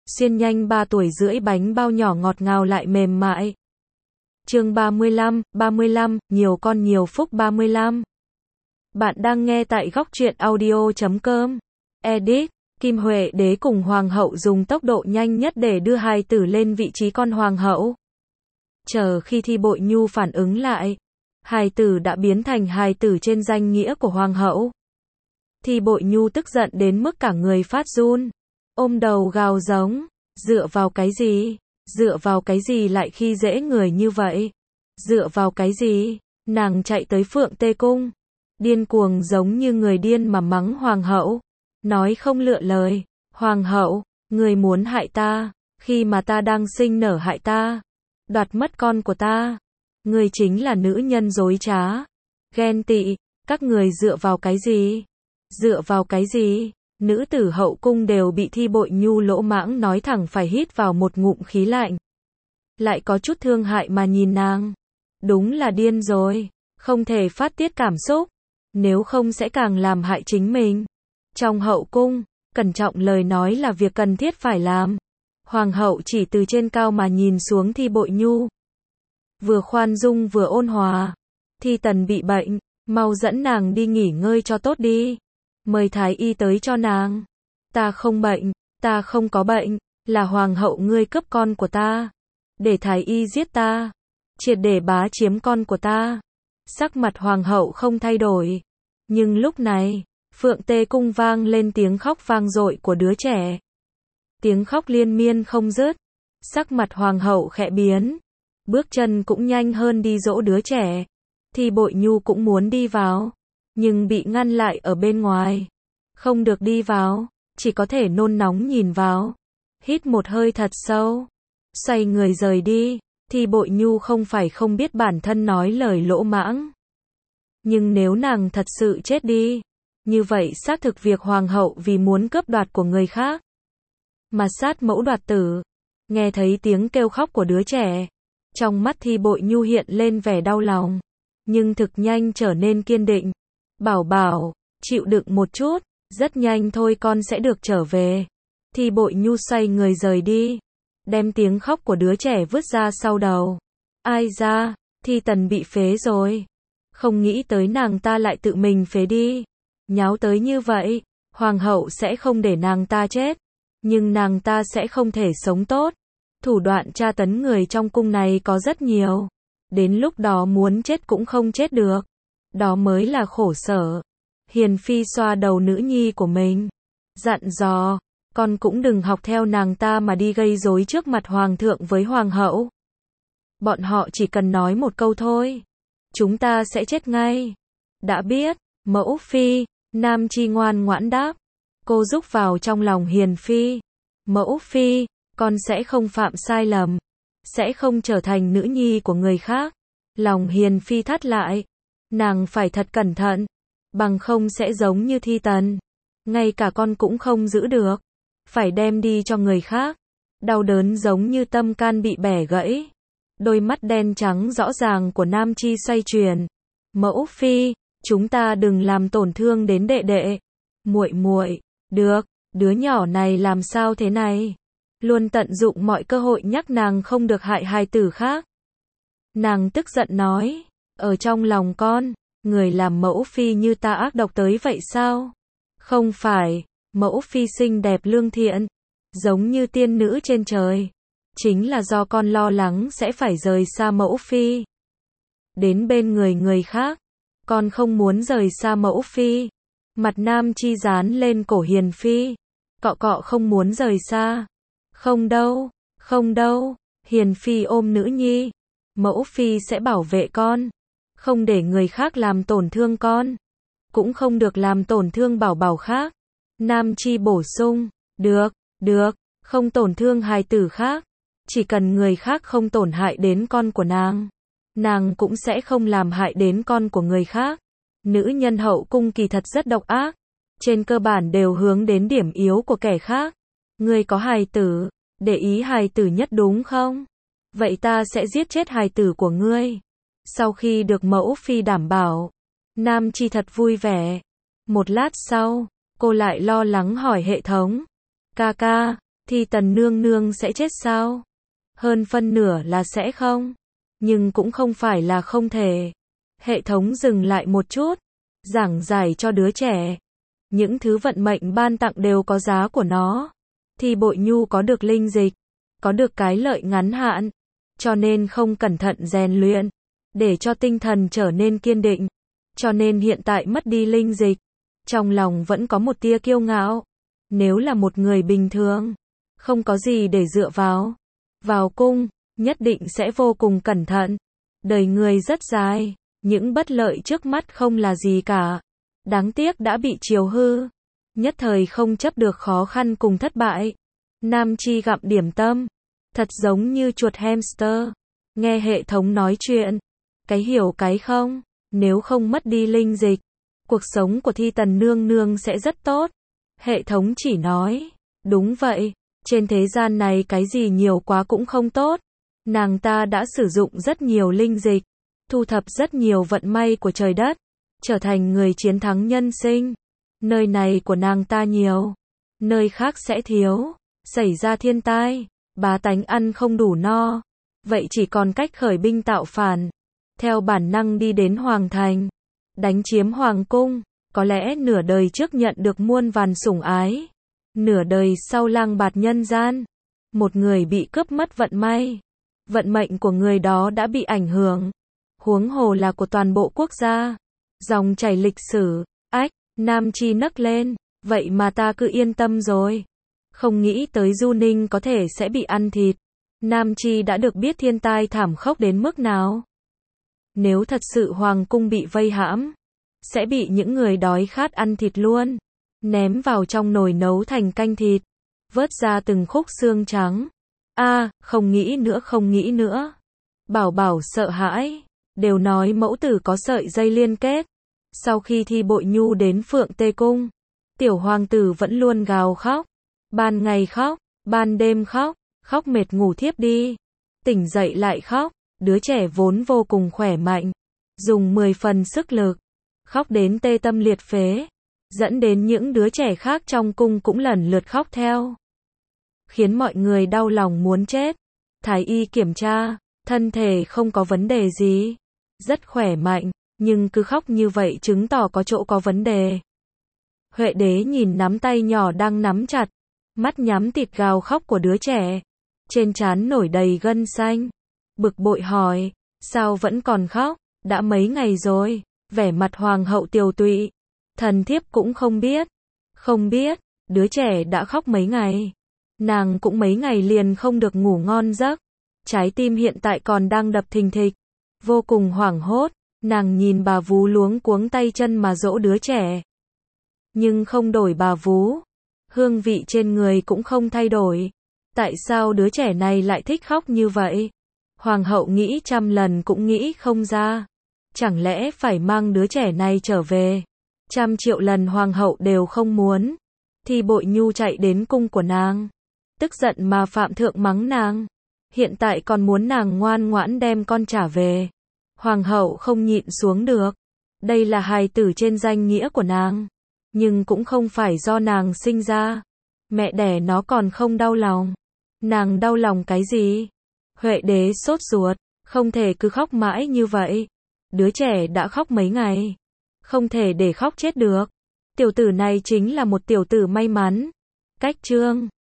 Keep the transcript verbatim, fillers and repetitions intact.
xiên nhanh ba tuổi rưỡi bánh bao nhỏ ngọt ngào lại mềm mại. Chương ba mươi lăm, ba mươi lăm, nhiều con nhiều phúc ba mươi lăm. Bạn đang nghe tại góc truyện audio chấm com. Edit, Kim Huệ đế cùng hoàng hậu dùng tốc độ nhanh nhất để đưa hài tử lên vị trí con hoàng hậu. Chờ khi Thi Bội Nhu phản ứng lại, hài tử đã biến thành hài tử trên danh nghĩa của hoàng hậu. Thi Bội Nhu tức giận đến mức cả người phát run, ôm đầu gào giống, dựa vào cái gì, dựa vào cái gì lại khi dễ người như vậy, dựa vào cái gì, nàng chạy tới Phượng Tê Cung, điên cuồng giống như người điên mà mắng hoàng hậu, nói không lựa lời, hoàng hậu, người muốn hại ta, khi mà ta đang sinh nở hại ta, đoạt mất con của ta, người chính là nữ nhân dối trá, ghen tị, các người dựa vào cái gì, dựa vào cái gì, nữ tử hậu cung đều bị Thi Bội Nhu lỗ mãng nói thẳng phải hít vào một ngụm khí lạnh. Lại có chút thương hại mà nhìn nàng, đúng là điên rồi, không thể phát tiết cảm xúc, nếu không sẽ càng làm hại chính mình. Trong hậu cung, cẩn trọng lời nói là việc cần thiết phải làm. Hoàng hậu chỉ từ trên cao mà nhìn xuống Thi Bội Nhu. Vừa khoan dung vừa ôn hòa. Thi Tần bị bệnh, mau dẫn nàng đi nghỉ ngơi cho tốt đi. Mời thái y tới cho nàng. Ta không bệnh, ta không có bệnh, là hoàng hậu ngươi cướp con của ta. Để thái y giết ta. Triệt để bá chiếm con của ta. Sắc mặt hoàng hậu không thay đổi. Nhưng lúc này, Phượng Tê Cung vang lên tiếng khóc vang dội của đứa trẻ. Tiếng khóc liên miên không dứt. Sắc mặt hoàng hậu khẽ biến. Bước chân cũng nhanh hơn đi dỗ đứa trẻ. Thi Bội Nhu cũng muốn đi vào, nhưng bị ngăn lại ở bên ngoài. Không được đi vào, chỉ có thể nôn nóng nhìn vào. Hít một hơi thật sâu, xoay người rời đi. Thi Bội Nhu không phải không biết bản thân nói lời lỗ mãng. Nhưng nếu nàng thật sự chết đi, như vậy xác thực việc hoàng hậu vì muốn cướp đoạt của người khác mà sát mẫu đoạt tử. Nghe thấy tiếng kêu khóc của đứa trẻ, trong mắt Thi Bội Nhu hiện lên vẻ đau lòng, nhưng thực nhanh trở nên kiên định. Bảo bảo, chịu đựng một chút, rất nhanh thôi con sẽ được trở về. Thi Bội Nhu xoay người rời đi, đem tiếng khóc của đứa trẻ vứt ra sau đầu. Ai ra, Thi Tần bị phế rồi. Không nghĩ tới nàng ta lại tự mình phế đi. Nháo tới như vậy, hoàng hậu sẽ không để nàng ta chết, nhưng nàng ta sẽ không thể sống tốt. Thủ đoạn tra tấn người trong cung này có rất nhiều. Đến lúc đó muốn chết cũng không chết được. Đó mới là khổ sở. Hiền phi xoa đầu nữ nhi của mình, dặn dò, con cũng đừng học theo nàng ta mà đi gây rối trước mặt hoàng thượng với hoàng hậu. Bọn họ chỉ cần nói một câu thôi, chúng ta sẽ chết ngay. Đã biết, mẫu phi. Nam Chi ngoan ngoãn đáp. Cô rúc vào trong lòng Hiền phi. Mẫu phi, con sẽ không phạm sai lầm, sẽ không trở thành nữ nhi của người khác. Lòng Hiền phi thắt lại. Nàng phải thật cẩn thận, bằng không sẽ giống như Thi Tần, ngay cả con cũng không giữ được, phải đem đi cho người khác. Đau đớn giống như tâm can bị bẻ gãy. Đôi mắt đen trắng rõ ràng của Nam Chi xoay chuyển. Mẫu phi, chúng ta đừng làm tổn thương đến đệ đệ. Muội muội, được, đứa nhỏ này làm sao thế này? Luôn tận dụng mọi cơ hội nhắc nàng không được hại hài tử khác. Nàng tức giận nói, ở trong lòng con, người làm mẫu phi như ta ác độc tới vậy sao? Không phải, mẫu phi xinh đẹp lương thiện, giống như tiên nữ trên trời. Chính là do con lo lắng sẽ phải rời xa mẫu phi, đến bên người người khác. Con không muốn rời xa mẫu phi. Mặt Nam Chi dán lên cổ Hiền phi, cọ cọ không muốn rời xa. Không đâu, không đâu. Hiền phi ôm nữ nhi. Mẫu phi sẽ bảo vệ con, không để người khác làm tổn thương con, cũng không được làm tổn thương bảo bảo khác. Nam Chi bổ sung, được, được, không tổn thương hài tử khác, chỉ cần người khác không tổn hại đến con của nàng, nàng cũng sẽ không làm hại đến con của người khác. Nữ nhân hậu cung kỳ thật rất độc ác, trên cơ bản đều hướng đến điểm yếu của kẻ khác. Ngươi có hài tử, để ý hài tử nhất đúng không? Vậy ta sẽ giết chết hài tử của ngươi. Sau khi được mẫu phi đảm bảo, Nam Chi thật vui vẻ. Một lát sau, cô lại lo lắng hỏi hệ thống. Ca ca, Thi Tần nương nương sẽ chết sao? Hơn phân nửa là sẽ không. Nhưng cũng không phải là không thể. Hệ thống dừng lại một chút, giảng giải cho đứa trẻ. Những thứ vận mệnh ban tặng đều có giá của nó. Thi Bội Nhu có được linh dịch, có được cái lợi ngắn hạn, cho nên không cẩn thận rèn luyện, để cho tinh thần trở nên kiên định. Cho nên hiện tại mất đi linh dịch, trong lòng vẫn có một tia kiêu ngạo. Nếu là một người bình thường, không có gì để dựa vào, vào cung, nhất định sẽ vô cùng cẩn thận. Đời người rất dài, những bất lợi trước mắt không là gì cả. Đáng tiếc đã bị chiều hư, nhất thời không chấp được khó khăn cùng thất bại. Nam Chi gặm điểm tâm, thật giống như chuột hamster, nghe hệ thống nói chuyện, cái hiểu cái không. Nếu không mất đi linh dịch, cuộc sống của Thi Tần nương nương sẽ rất tốt. Hệ thống chỉ nói, đúng vậy, trên thế gian này cái gì nhiều quá cũng không tốt. Nàng ta đã sử dụng rất nhiều linh dịch, thu thập rất nhiều vận may của trời đất, trở thành người chiến thắng nhân sinh. Nơi này của nàng ta nhiều, nơi khác sẽ thiếu, xảy ra thiên tai, bá tánh ăn không đủ no, vậy chỉ còn cách khởi binh tạo phản, theo bản năng đi đến hoàng thành, đánh chiếm hoàng cung. Có lẽ nửa đời trước nhận được muôn vàn sủng ái, nửa đời sau lang bạt nhân gian, một người bị cướp mất vận may, vận mệnh của người đó đã bị ảnh hưởng, huống hồ là của toàn bộ quốc gia. Dòng chảy lịch sử. Ách, Nam Chi nấc lên, vậy mà ta cứ yên tâm rồi. Không nghĩ tới Du Ninh có thể sẽ bị ăn thịt. Nam Chi đã được biết thiên tai thảm khốc đến mức nào. Nếu thật sự hoàng cung bị vây hãm, sẽ bị những người đói khát ăn thịt luôn, ném vào trong nồi nấu thành canh thịt, vớt ra từng khúc xương trắng. A, à, không nghĩ nữa không nghĩ nữa. Bảo Bảo sợ hãi, đều nói mẫu tử có sợi dây liên kết. Sau khi Thi Bội Nhu đến Phượng Tê Cung, tiểu hoàng tử vẫn luôn gào khóc, ban ngày khóc, ban đêm khóc, khóc mệt ngủ thiếp đi, tỉnh dậy lại khóc. Đứa trẻ vốn vô cùng khỏe mạnh, dùng mười phần sức lực, khóc đến tê tâm liệt phế, dẫn đến những đứa trẻ khác trong cung cũng lần lượt khóc theo, khiến mọi người đau lòng muốn chết. Thái y kiểm tra, thân thể không có vấn đề gì, rất khỏe mạnh, nhưng cứ khóc như vậy chứng tỏ có chỗ có vấn đề. Huệ đế nhìn nắm tay nhỏ đang nắm chặt, mắt nhắm tịt gào khóc của đứa trẻ, trên trán nổi đầy gân xanh, bực bội hỏi, sao vẫn còn khóc, đã mấy ngày rồi. Vẻ mặt hoàng hậu tiều tụy, thần thiếp cũng không biết, không biết, đứa trẻ đã khóc mấy ngày, nàng cũng mấy ngày liền không được ngủ ngon giấc, trái tim hiện tại còn đang đập thình thịch, vô cùng hoảng hốt. Nàng nhìn bà vú luống cuống tay chân mà dỗ đứa trẻ, nhưng không đổi bà vú, hương vị trên người cũng không thay đổi. Tại sao đứa trẻ này lại thích khóc như vậy? Hoàng hậu nghĩ trăm lần cũng nghĩ không ra. Chẳng lẽ phải mang đứa trẻ này trở về? Trăm triệu lần hoàng hậu đều không muốn. Thi Bội Nhu chạy đến cung của nàng, tức giận mà phạm thượng mắng nàng, hiện tại còn muốn nàng ngoan ngoãn đem con trả về. Hoàng hậu không nhịn xuống được. Đây là hài tử trên danh nghĩa của nàng, nhưng cũng không phải do nàng sinh ra. Mẹ đẻ nó còn không đau lòng. Nàng đau lòng cái gì? Huệ đế sốt ruột, không thể cứ khóc mãi như vậy. Đứa trẻ đã khóc mấy ngày, không thể để khóc chết được. Tiểu tử này chính là một tiểu tử may mắn. Cách chương